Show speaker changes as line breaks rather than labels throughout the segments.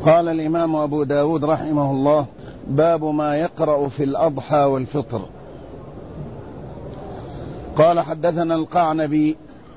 قال الإمام أبو داود رحمه الله: باب ما يقرأ في الأضحى والفطر. قال: حدثنا القعنبي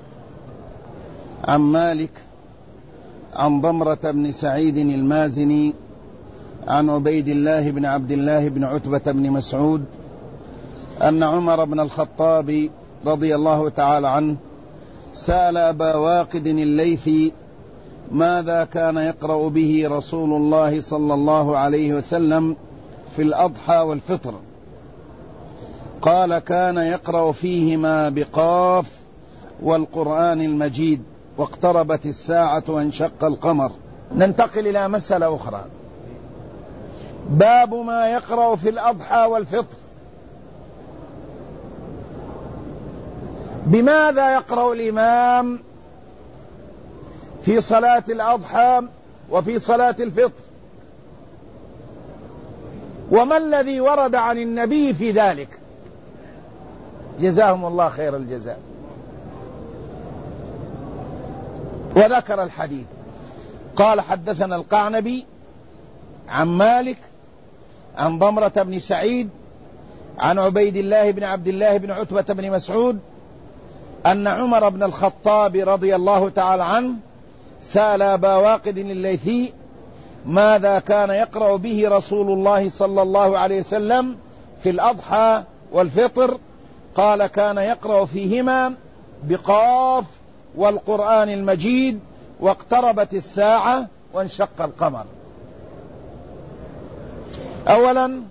عن مالك عن ضمرة بن سعيد المازني عن عبيد الله بن عبد الله بن عتبة بن مسعود أن عمر بن الخطاب رضي الله تعالى عنه سأل أبا واقد الليثي ماذا كان يقرأ به رسول الله صلى الله عليه وسلم في الأضحى والفطر؟ قال: كان يقرأ فيهما بقاف والقرآن المجيد واقتربت الساعة وانشق القمر. ننتقل إلى مسألة أخرى. باب ما يقرأ في الأضحى والفطر. بماذا يقرأ الإمام في صلاة الأضحى وفي صلاة الفطر؟ وما الذي ورد عن النبي في ذلك؟ جزاهم الله خير الجزاء. وذكر الحديث. قال: حدثنا القعنبي عن مالك عن ضمرة بن سعيد عن عبيد الله بن عبد الله بن عتبة بن مسعود أن عمر بن الخطاب رضي الله تعالى عنه سأل أبا واقد الليثي ماذا كان يقرأ به رسول الله صلى الله عليه وسلم في الأضحى والفطر؟ قال: كان يقرأ فيهما بقاف والقرآن المجيد واقتربت الساعة وانشق القمر. أولا،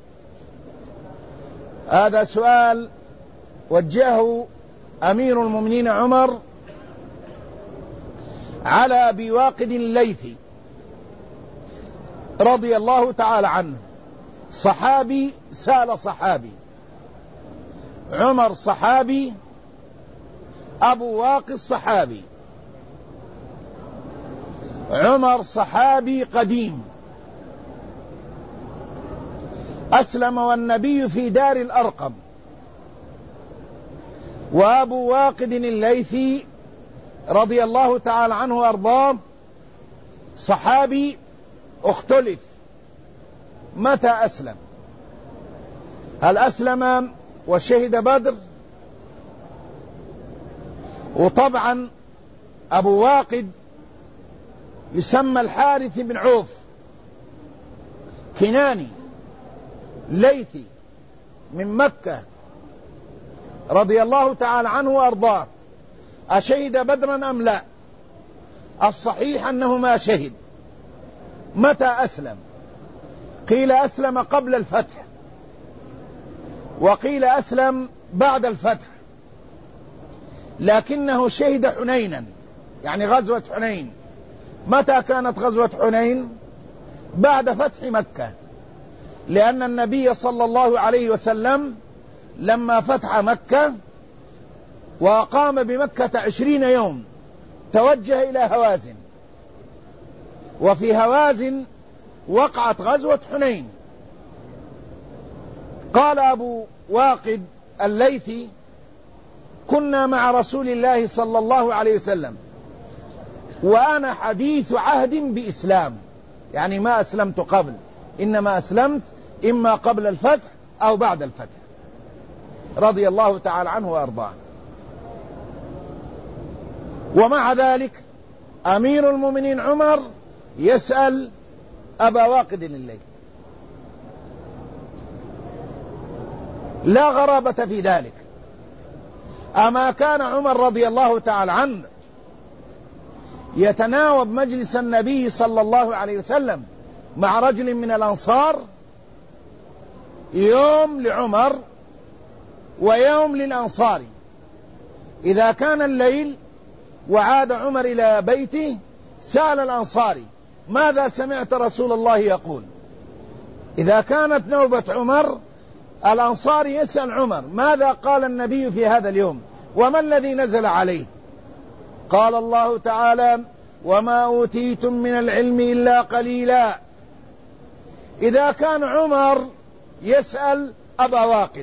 هذا سؤال وجهه أمير المؤمنين عمر على أبي واقد الليثي رضي الله تعالى عنه. صحابي سأل صحابي، عمر صحابي، أبو واقد صحابي. عمر صحابي قديم أسلم والنبي في دار الأرقم، وأبو واقد الليثي رضي الله تعالى عنه وأرضاه صحابي اختلف متى أسلم. هل أسلم وشهد بدر؟ وطبعا أبو واقد يسمى الحارث بن عوف، كناني ليثي من مكة رضي الله تعالى عنه وأرضاه. أشهد بدرا أم لا؟ الصحيح أنه ما شهد. متى أسلم؟ قيل أسلم قبل الفتح، وقيل أسلم بعد الفتح، لكنه شهد حنينا، يعني غزوة حنين. متى كانت غزوة حنين؟ بعد فتح مكة، لأن النبي صلى الله عليه وسلم لما فتح مكة وقام بمكة 20 يوم توجه إلى هوازن، وفي هوازن وقعت غزوة حنين. قال أبو واقد الليثي: كنا مع رسول الله صلى الله عليه وسلم وأنا حديث عهد بإسلام، يعني ما أسلمت قبل، إنما أسلمت إما قبل الفتح أو بعد الفتح، رضي الله تعالى عنه وأرضاه. ومع ذلك أمير المؤمنين عمر يسأل أبا واقد الليثي. لا غرابة في ذلك. أما كان عمر رضي الله تعالى عنه يتناوب مجلس النبي صلى الله عليه وسلم مع رجل من الأنصار، يوم لعمر ويوم للأنصار. إذا كان الليل وعاد عمر إلى بيته سأل الأنصاري: ماذا سمعت رسول الله يقول؟ إذا كانت نوبة عمر، الأنصاري يسأل عمر: ماذا قال النبي في هذا اليوم؟ وما الذي نزل عليه؟ قال الله تعالى: وما أوتيتم من العلم إلا قليلا. إذا كان عمر يسأل أبا واقد: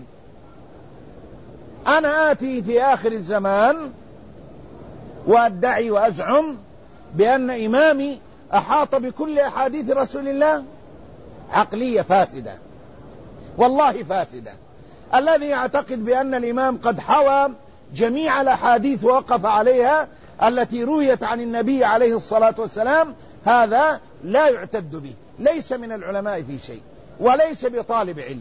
أنا آتي في آخر الزمان وأدعي وأزعم بأن إمامي أحاط بكل أحاديث رسول الله؟ عقلية فاسدة، والله فاسدة. الذي يعتقد بأن الإمام قد حوى جميع الأحاديث ووقف عليها التي رويت عن النبي عليه الصلاة والسلام، هذا لا يعتد به، ليس من العلماء في شيء، وليس بطالب علم.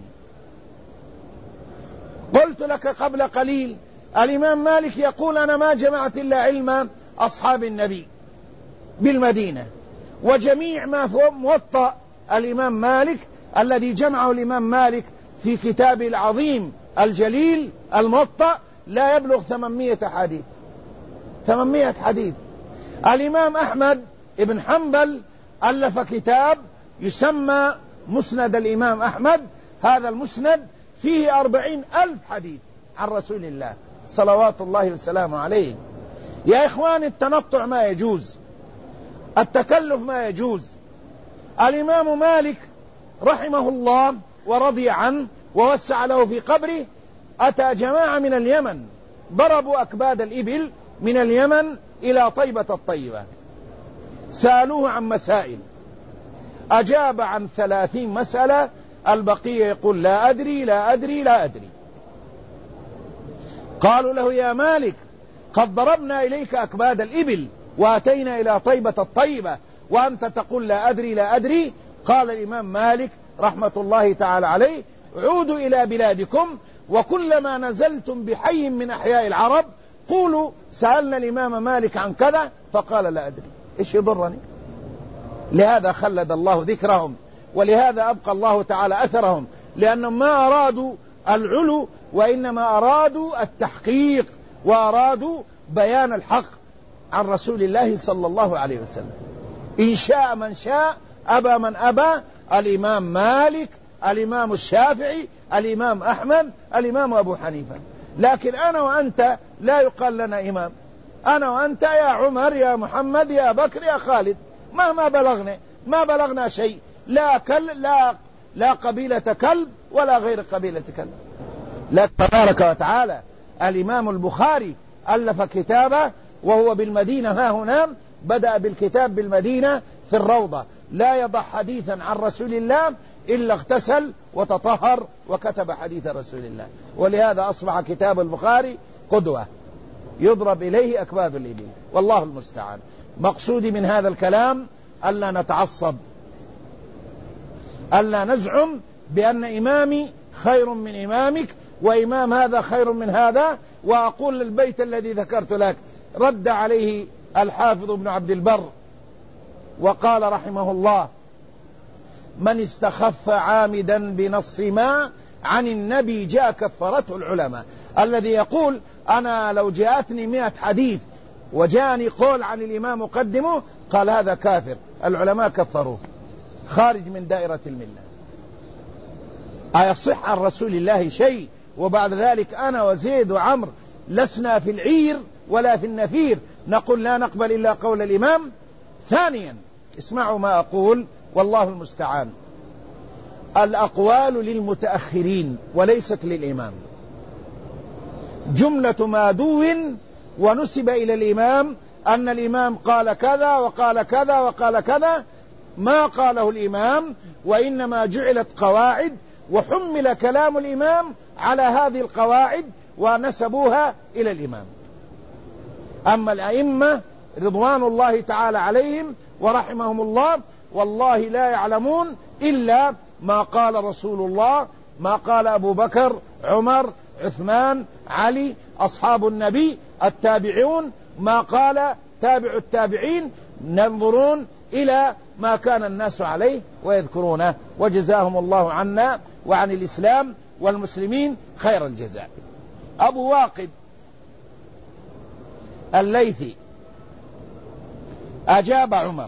قلت لك قبل قليل الإمام مالك يقول أنا ما جمعت إلا علم أصحاب النبي بالمدينة، وجميع ما هو موطأ الإمام مالك الذي جمعه الإمام مالك في كتابه العظيم الجليل الموطأ لا يبلغ 800 حديث. 800 حديث. الإمام أحمد بن حنبل ألف كتاب يسمى مسند الإمام أحمد، هذا المسند فيه 40,000 حديث عن رسول الله صلوات الله وسلامه عليه. يا إخوان، التنطع ما يجوز، التكلف ما يجوز. الإمام مالك رحمه الله ورضي عنه ووسع له في قبره أتى جماعة من اليمن ضربوا أكباد الإبل من اليمن إلى طيبة الطيبة، سألوه عن مسائل، أجاب عن 30 مسألة، البقية يقول لا أدري لا أدري لا أدري. قالوا له يا مالك قد ضربنا إليك أكباد الإبل وأتينا إلى طيبة الطيبة وأنت تقول لا أدري لا أدري. قال الإمام مالك رحمة الله تعالى عليه عودوا إلى بلادكم وكلما نزلتم بحي من أحياء العرب قولوا سألنا الإمام مالك عن كذا فقال لا أدري، إيش يضرني؟ لهذا خلد الله ذكرهم، ولهذا أبقى الله تعالى أثرهم، لأنهم ما أرادوا العلو وإنما أرادوا التحقيق وأرادوا بيان الحق عن رسول الله صلى الله عليه وسلم. إن شاء من شاء أبى من أبى، الإمام مالك، الإمام الشافعي، الإمام أحمد، الإمام أبو حنيفة. لكن أنا وأنت لا يقال لنا إمام، أنا وأنت يا عمر يا محمد يا بكر يا خالد، مهما بلغنا ما بلغنا شيء، لا قبيلة كلب ولا غير قبيلة كلب. لا تبارك وتعالى. الإمام البخاري ألف كتابه وهو بالمدينة، ها هنا بدأ بالكتاب بالمدينة في الروضة، لا يضع حديثا عن رسول الله إلا اغتسل وتطهر وكتب حديث رسول الله. ولهذا أصبح كتاب البخاري قدوة يضرب إليه أكباد الإبل، والله المستعان. مقصودي من هذا الكلام ألا نتعصب، ألا نزعم بأن إمامي خير من إمامك وإمام هذا خير من هذا. وأقول البيت الذي ذكرت لك رد عليه الحافظ ابن عبد البر وقال رحمه الله من استخف عامدا بنص ما عن النبي جاء كفرته العلماء. الذي يقول أنا لو جاءتني 100 حديث وجاءني قول عن الإمام أقدمه، قال هذا كافر، العلماء كفروه، خارج من دائرة الملة. أيصح عن رسول الله شيء وبعد ذلك أنا وزيد وعمر لسنا في العير ولا في النفير نقول لا نقبل إلا قول الإمام؟ ثانيا اسمعوا ما أقول والله المستعان، الأقوال للمتأخرين وليست للإمام. جملة ما دون ونسب إلى الإمام أن الإمام قال كذا وقال كذا وقال كذا، ما قاله الإمام، وإنما جعلت قواعد وحمل كلام الإمام على هذه القواعد ونسبوها إلى الإمام. أما الأئمة رضوان الله تعالى عليهم ورحمهم الله والله لا يعلمون إلا ما قال رسول الله، ما قال أبو بكر عمر عثمان علي أصحاب النبي التابعون، ما قال تابع التابعين، ينظرون إلى ما كان الناس عليه ويذكرونه، وجزاهم الله عنا وعن الإسلام والمسلمين خير الجزاء. أبو واقد الليثي أجاب عمر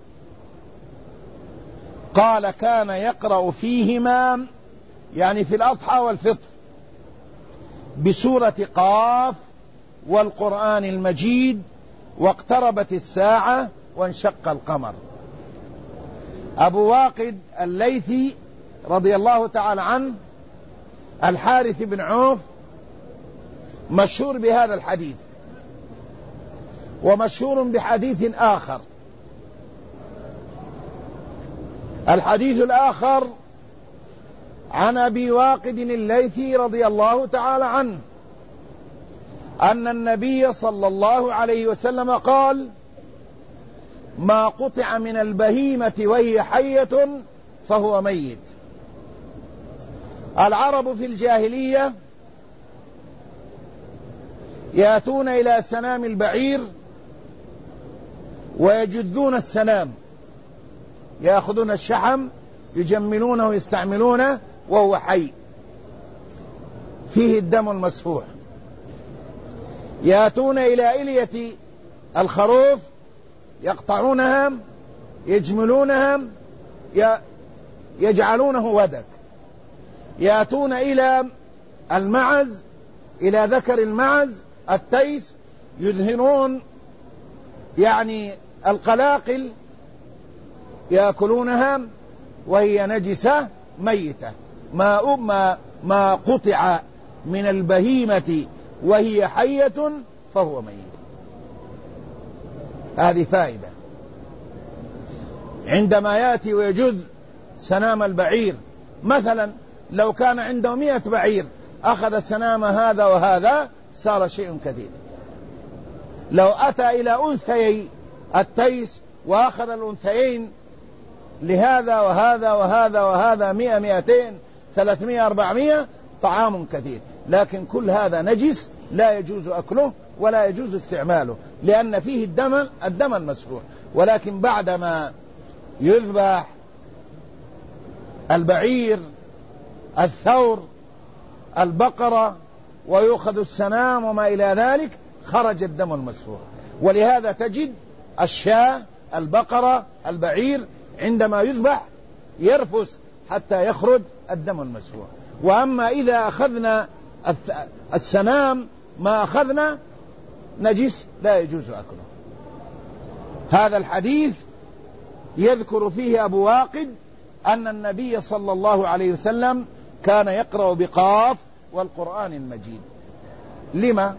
قال كان يقرأ فيهما يعني في الأضحى والفطر بسورة قاف والقرآن المجيد واقتربت الساعة وانشق القمر. أبو واقد الليثي رضي الله تعالى عنه الحارث بن عوف مشهور بهذا الحديث، ومشهور بحديث آخر الحديث الآخر عن أبي واقد الليثي رضي الله تعالى عنه أن النبي صلى الله عليه وسلم قال: ما قطع من البهيمة وهي حية فهو ميت. العرب في الجاهلية يأتون إلى سنام البعير ويجدون السنام، يأخذون الشحم يجملونه ويستعملونه وهو حي فيه الدم المسفوح. يأتون إلى إلية الخروف يقطعونها يجملونها يجعلونه ودك. يأتون إلى المعز، إلى ذكر المعز التيس، يدهنون يعني القلاقل يأكلونها وهي نجسة ميتة. ما قطع من البهيمة وهي حية فهو ميت. هذه فائدة. عندما يأتي ويجذ سنام البعير، مثلا لو كان عنده 100 بعير أخذ سنام هذا وهذا صار شيء كثير. لو أتى إلى أنثيي التيس وأخذ الأنثيين لهذا وهذا وهذا وهذا 100 200 300 400 طعام كثير، لكن كل هذا نجس لا يجوز أكله ولا يجوز استعماله لأن فيه الدم المسفوح. ولكن بعدما يذبح البعير، الثور، البقرة، ويؤخذ السنام وما إلى ذلك، خرج الدم المسفوح. ولهذا تجد الشاة، البقرة، البعير عندما يذبح يرفس حتى يخرج الدم المسفوح. وأما إذا أخذنا السنام ما أخذنا نجس لا يجوز أكله. هذا الحديث يذكر فيه أبو واقد أن النبي صلى الله عليه وسلم كان يقرأ بقاف والقرآن المجيد. لما؟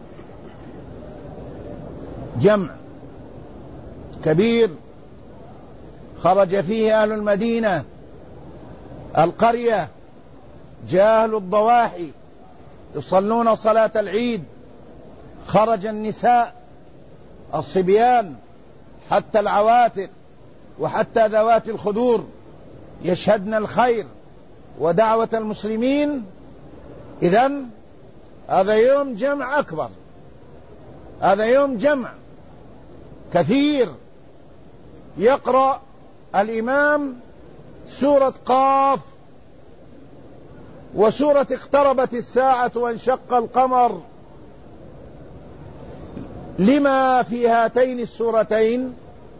جمع كبير خرج فيه أهل المدينة، القرية، جاهل الضواحي يصلون صلاة العيد، خرج النساء، الصبيان، حتى العواتق وحتى ذوات الخدور يشهدن الخير ودعوة المسلمين. إذن هذا يوم جمع أكبر، هذا يوم جمع كثير. يقرأ الإمام سورة قاف وسورة اقتربت الساعة وانشق القمر. لما في هاتين السورتين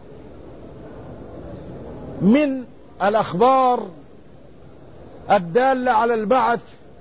من الأخبار الدالة على البعث،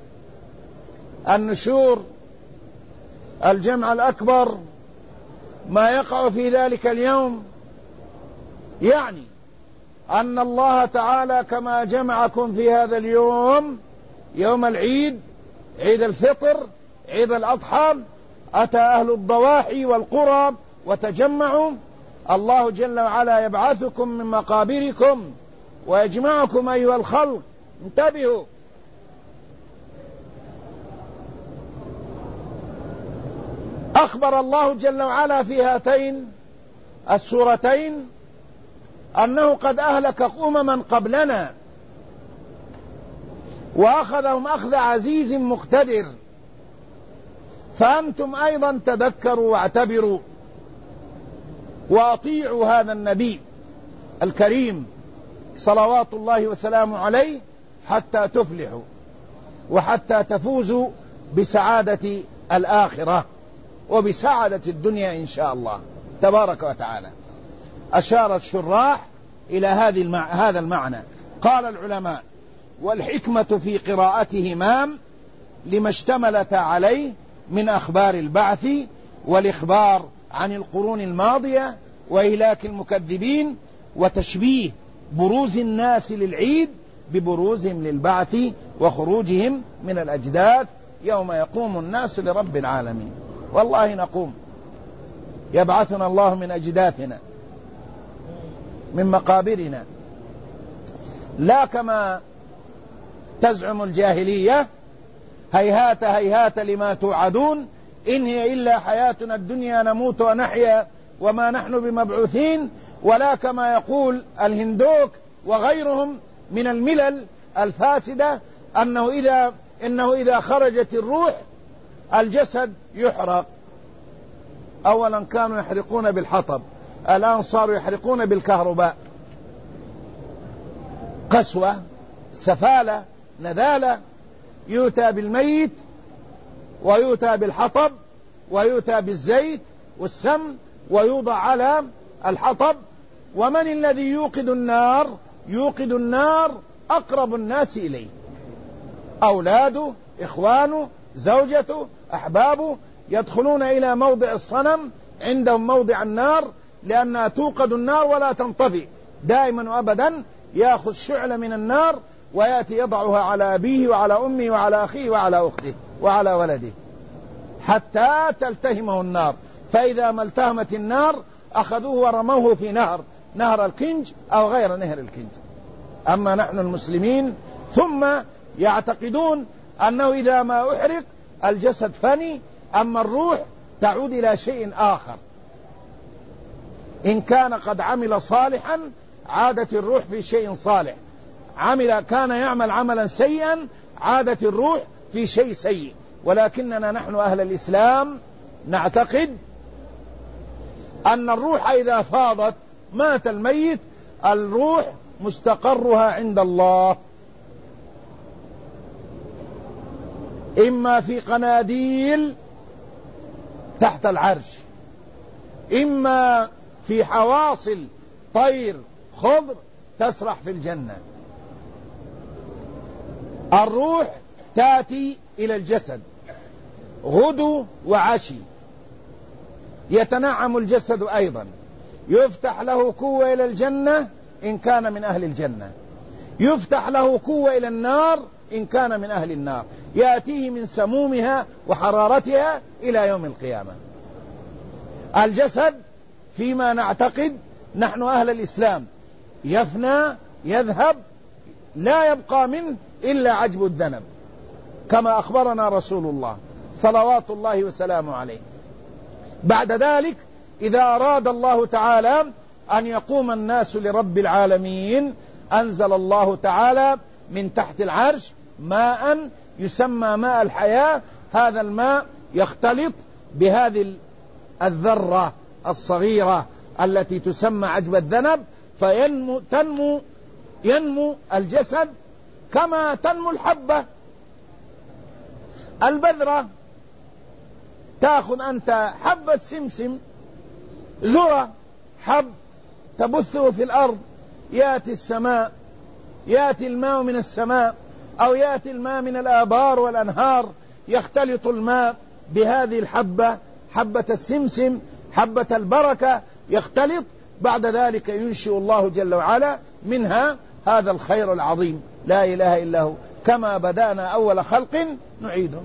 النشور، الجمع الأكبر، ما يقع في ذلك اليوم. يعني أن الله تعالى كما جمعكم في هذا اليوم، يوم العيد، عيد الفطر، عيد الأضحى، أتى أهل الضواحي والقرى وتجمعوا. الله جل وعلا يبعثكم من مقابركم ويجمعكم أيها الخلق. انتبهوا، أخبر الله جل وعلا في هاتين السورتين أنه قد أهلك أمما قبلنا وأخذهم أخذ عزيز مقتدر، فأنتم أيضا تذكروا واعتبروا وأطيعوا هذا النبي الكريم صلوات الله وسلامه عليه حتى تفلحوا وحتى تفوزوا بسعادة الآخرة وبسعادة الدنيا إن شاء الله تبارك وتعالى. أشار الشراح إلى هذا المعنى. قال العلماء: والحكمة في قراءتهما لما اشتملت عليه من أخبار البعث والإخبار عن القرون الماضية وإهلاك المكذبين وتشبيه بروز الناس للعيد ببروزهم للبعث وخروجهم من الأجداث يوم يقوم الناس لرب العالمين. والله نقوم، يبعثنا الله من أجداثنا من مقابرنا. لا كما تزعم الجاهلية: هيهات هيهات لما توعدون إن هي إلا حياتنا الدنيا نموت ونحيا وما نحن بمبعوثين، ولا كما يقول الهندوك وغيرهم من الملل الفاسدة إنه إذا خرجت الروح الجسد يحرق. أولا كانوا يحرقون بالحطب، الآن صاروا يحرقون بالكهرباء. قسوة، سفالة، نذالة. يؤتى بالميت ويؤتى بالحطب ويؤتى بالزيت والسمن ويوضع على الحطب. ومن الذي يوقد النار؟ يوقد النار أقرب الناس إليه، أولاده، إخوانه، زوجته، أحبابه، يدخلون إلى موضع الصنم، عندهم موضع النار، لأنها توقد النار ولا تنطفئ دائما وأبدا. يأخذ شعلة من النار ويأتي يضعها على أبيه وعلى أمه وعلى أخيه وعلى أخته وعلى ولده حتى تلتهمه النار. فإذا ما التهمت النار أخذوه ورموه في نهر الكنج أو غير نهر الكنج. أما نحن المسلمين ثم يعتقدون أنه إذا ما أحرق الجسد فني، أما الروح تعود إلى شيء آخر. إن كان قد عمل صالحا عادت الروح في شيء صالح، كان يعمل عملا سيئا عادت الروح في شيء سيء. ولكننا نحن أهل الإسلام نعتقد أن الروح إذا فاضت مات الميت، الروح مستقرها عند الله، إما في قناديل تحت العرش، إما في حواصل طير خضر تسرح في الجنة. الروح تأتي إلى الجسد غدو وعشي، يتنعم الجسد أيضا، يفتح له قوة إلى الجنة إن كان من أهل الجنة، يفتح له قوة إلى النار إن كان من أهل النار، يأتيه من سمومها وحرارتها إلى يوم القيامة. الجسد فيما نعتقد نحن أهل الإسلام يفنى، يذهب، لا يبقى منه إلا عجب الذنب، كما أخبرنا رسول الله صلوات الله وسلامه عليه. بعد ذلك إذا أراد الله تعالى أن يقوم الناس لرب العالمين أنزل الله تعالى من تحت العرش ماء يسمى ماء الحياة. هذا الماء يختلط بهذه الذرة الصغيرة التي تسمى عجب الذنب، ينمو الجسد كما تنمو الحبة. البذرة تأخذ أنت حبة سمسم، ذرة، حب، تبثه في الأرض، يأتي السماء، يأتي الماء من السماء أو يأتي الماء من الآبار والأنهار، يختلط الماء بهذه الحبة، حبة السمسم، حبة البركة، يختلط. بعد ذلك ينشئ الله جل وعلا منها هذا الخير العظيم، لا إله إلا هو، كما بدأنا أول خلق نعيده.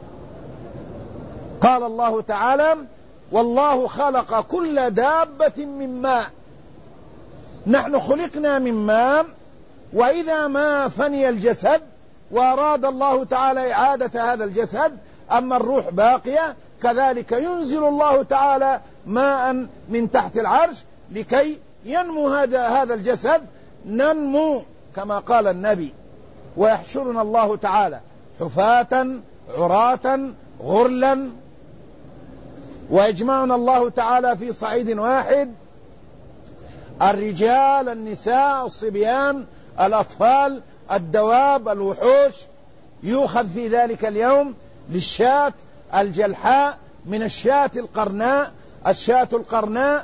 قال الله تعالى: والله خلق كل دابة من ماء. نحن خلقنا من ماء، وإذا ما فني الجسد وأراد الله تعالى إعادة هذا الجسد أما الروح باقية، كذلك ينزل الله تعالى ماء من تحت العرش لكي ينمو هذا الجسد، ننمو كما قال النبي: ويحشرنا الله تعالى حفاة عراة غرلا، ويجمعنا الله تعالى في صعيد واحد، الرجال، النساء، الصبيان، الأطفال، الدواب، الوحوش. يؤخذ في ذلك اليوم للشاة الجلحاء من الشاة القرناء. الشاة القرناء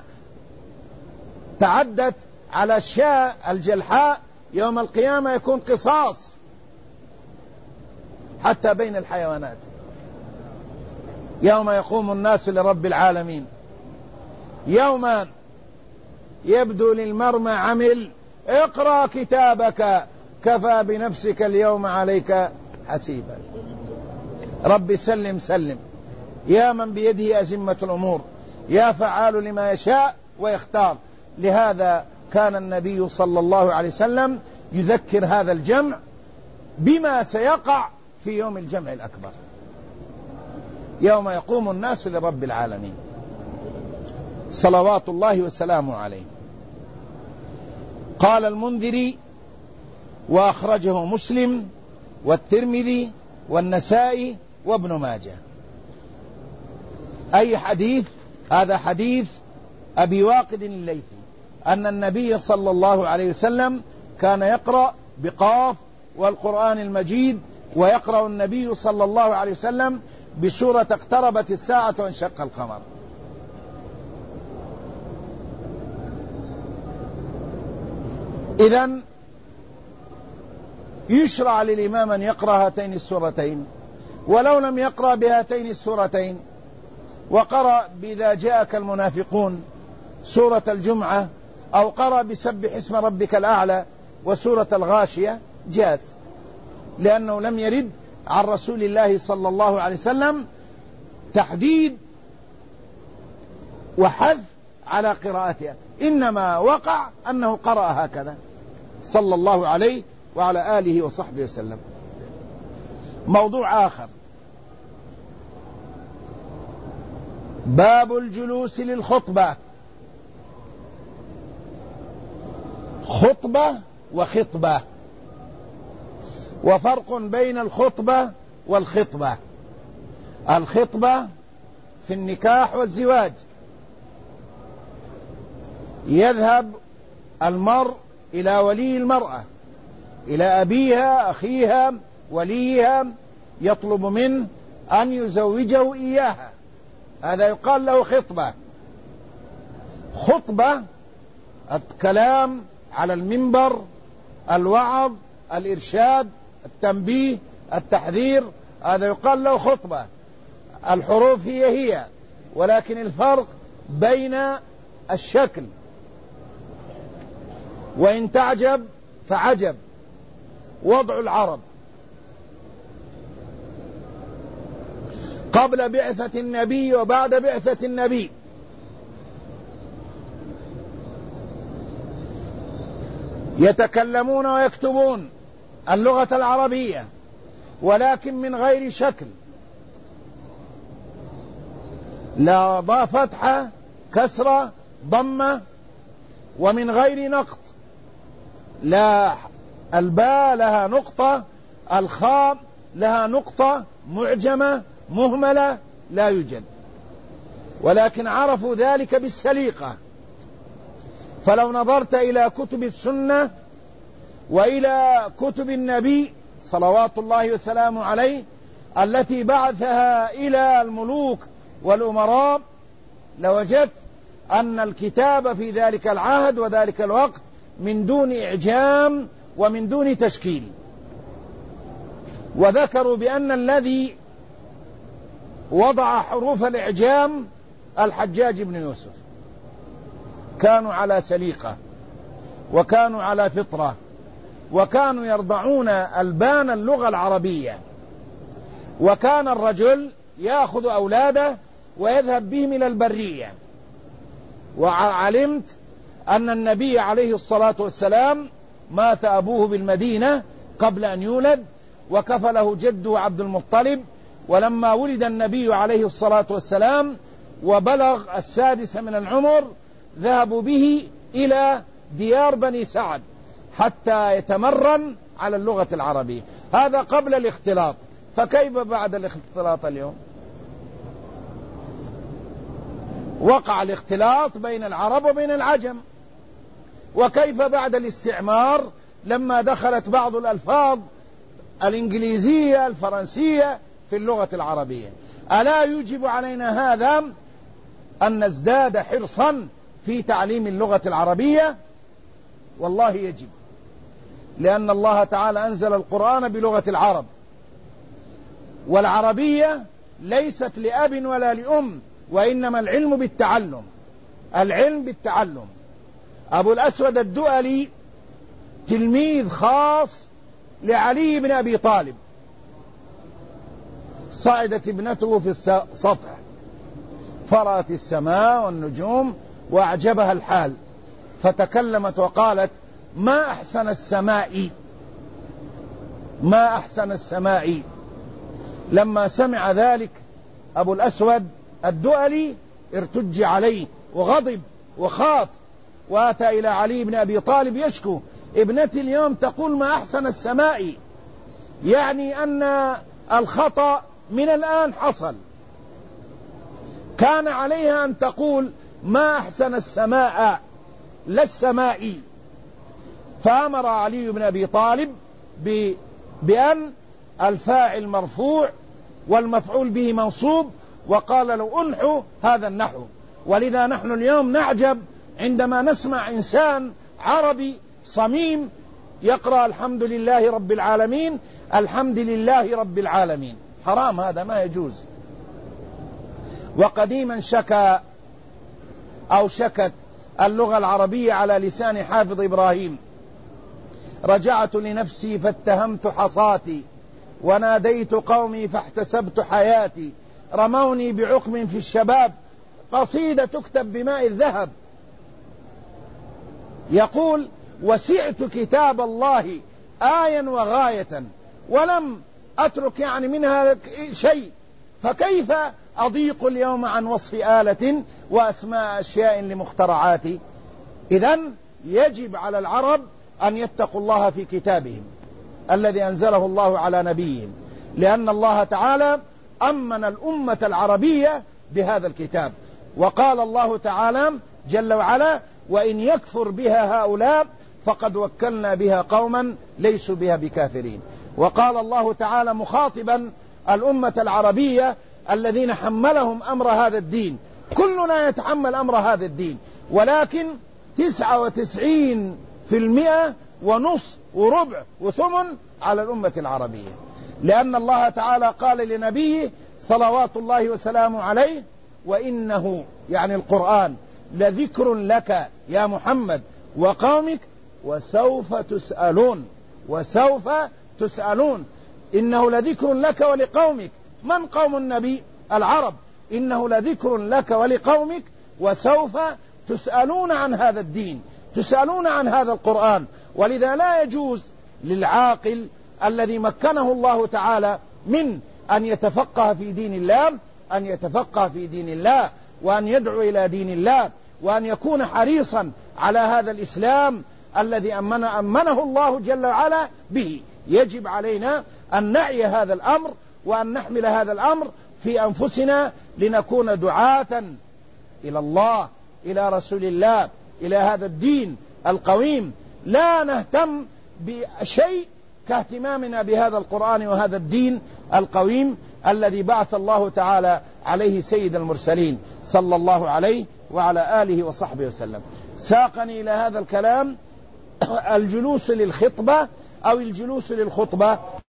تعدت على الشاة الجلحاء، يوم القيامة يكون قصاص حتى بين الحيوانات، يوم يقوم الناس لرب العالمين، يوم يبدو للمرء ما عمل. اقرأ كتابك كفى بنفسك اليوم عليك حسيبا. رب سلم سلم، يا من بيده أزمة الأمور، يا فعال لما يشاء ويختار. لهذا كان النبي صلى الله عليه وسلم يذكر هذا الجمع بما سيقع في يوم الجمع الأكبر، يوم يقوم الناس لرب العالمين صلوات الله وسلامه عليه. قال المنذري: وأخرجه مسلم والترمذي والنسائي وابن ماجه. أي حديث؟ هذا حديث أبي واقد الليثي أن النبي صلى الله عليه وسلم كان يقرأ بقاف والقرآن المجيد، ويقرأ النبي صلى الله عليه وسلم بسورة اقتربت الساعة وانشق القمر. إذن يشرع للإمام أن يقرأ هاتين السورتين، ولو لم يقرأ بهاتين السورتين وقرأ بإذا جاءك المنافقون سورة الجمعة، أو قرأ بسبح اسم ربك الأعلى وسورة الغاشية، جاز، لأنه لم يرد عن رسول الله صلى الله عليه وسلم تحديد وحث على قراءتها، إنما وقع أنه قرأ هكذا صلى الله عليه وعلى آله وصحبه وسلم. موضوع آخر: باب الجلوس للخطبة. خطبة وخطبة، وفرق بين الخطبة والخطبة. الخطبة في النكاح والزواج، يذهب المرء إلى ولي المرأة، إلى أبيها أخيها وليها، يطلب منه أن يزوجه إياها، هذا يقال له خطبة. خطبة الكلام على المنبر، الوعظ، الإرشاد، التنبيه، التحذير، هذا يقال له خطبة. الحروف هي ولكن الفرق بين الشكل، وإن تعجب فعجب وضع العرب قبل بعثة النبي وبعد بعثة النبي. يتكلمون ويكتبون اللغة العربية، ولكن من غير شكل، لا فتحة كسرة ضمة، ومن غير نقط، لا الباء لها نقطة، الخاء لها نقطة معجمة مهملة، لا يوجد، ولكن عرفوا ذلك بالسليقة. فلو نظرت إلى كتب السنة وإلى كتب النبي صلوات الله وسلامه عليه التي بعثها إلى الملوك والأمراء، لوجدت أن الكتاب في ذلك العهد وذلك الوقت من دون إعجام ومن دون تشكيل. وذكروا بأن الذي وضع حروف الإعجام الحجاج بن يوسف، كانوا على سليقة وكانوا على فطرة، وكانوا يرضعون ألبان اللغة العربية. وكان الرجل يأخذ أولاده ويذهب بهم إلى البرية. وعلمت أن النبي عليه الصلاة والسلام مات أبوه بالمدينة قبل أن يولد، وكفله جده عبد المطلب. ولما ولد النبي عليه الصلاة والسلام وبلغ 6 من العمر، ذهبوا به إلى ديار بني سعد حتى يتمرن على اللغة العربية. هذا قبل الاختلاط، فكيف بعد الاختلاط اليوم؟ وقع الاختلاط بين العرب وبين العجم. وكيف بعد الاستعمار لما دخلت بعض الألفاظ الإنجليزية الفرنسية في اللغة العربية؟ ألا يجب علينا هذا أن نزداد حرصا في تعليم اللغة العربية؟ والله يجب، لأن الله تعالى أنزل القرآن بلغة العرب، والعربية ليست لأب ولا لأم، وإنما العلم بالتعلم. العلم بالتعلم. أبو الأسود الدؤلي تلميذ خاص لعلي بن أبي طالب، صعدت ابنته في السطح فرأت السماء والنجوم وأعجبها الحال، فتكلمت وقالت: ما أحسن السماء، ما أحسن السماء. لما سمع ذلك أبو الأسود الدؤلي ارتج عليه وغضب وخاف، وأتى إلى علي بن أبي طالب يشكو: ابنتي اليوم تقول ما أحسن السماء، يعني أن الخطأ من الآن حصل، كان عليها أن تقول ما أحسن السماء لا السماء. فأمر علي بن أبي طالب بأن الفاعل مرفوع والمفعول به منصوب، وقال لو أنحوا هذا النحو. ولذا نحن اليوم نعجب عندما نسمع إنسان عربي صميم يقرأ الحمد لله رب العالمين الحمد لله رب العالمين. حرام، هذا ما يجوز. وقديما شكى أو شكت اللغة العربية على لسان حافظ إبراهيم: رجعت لنفسي فاتهمت حصاتي، وناديت قومي فاحتسبت حياتي، رموني بعقم في الشباب، قصيدة تكتب بماء الذهب. يقول: وسعت كتاب الله آيا وغاية ولم أترك يعني منها شيء، فكيف أضيق اليوم عن وصف آلة وأسماء أشياء لمخترعاتي؟ إذن يجب على العرب أن يتقوا الله في كتابهم الذي أنزله الله على نبيهم، لأن الله تعالى أمن الأمة العربية بهذا الكتاب. وقال الله تعالى جل وعلا: وإن يكفر بها هؤلاء فقد وكلنا بها قوما ليسوا بها بكافرين. وقال الله تعالى مخاطبا الأمة العربية الذين حملهم أمر هذا الدين: كلنا يتحمل أمر هذا الدين، ولكن 99% ونص وربع وثمن على الأمة العربية، لأن الله تعالى قال لنبيه صلوات الله وسلامه عليه: وإنه يعني القرآن لذكر لك يا محمد وقومك وسوف تسألون. وسوف تسألون، إنه لذكر لك ولقومك. من قوم النبي؟ العرب. إنه لذكر لك ولقومك وسوف تسألون عن هذا الدين، تسألون عن هذا القرآن. ولذا لا يجوز للعاقل الذي مكنه الله تعالى من أن يتفقه في دين الله أن يتفقه في دين الله، وأن يدعو إلى دين الله، وأن يكون حريصا على هذا الإسلام الذي أمنه الله جل وعلا به. يجب علينا أن نعي هذا الأمر وأن نحمل هذا الأمر في أنفسنا لنكون دعاة إلى الله، إلى رسول الله، إلى هذا الدين القويم. لا نهتم بشيء كاهتمامنا بهذا القرآن وهذا الدين القويم الذي بعث الله تعالى عليه سيد المرسلين صلى الله عليه وعلى آله وصحبه وسلم. ساقني إلى هذا الكلام الجلوس للخطبة أو الجلوس للخطبة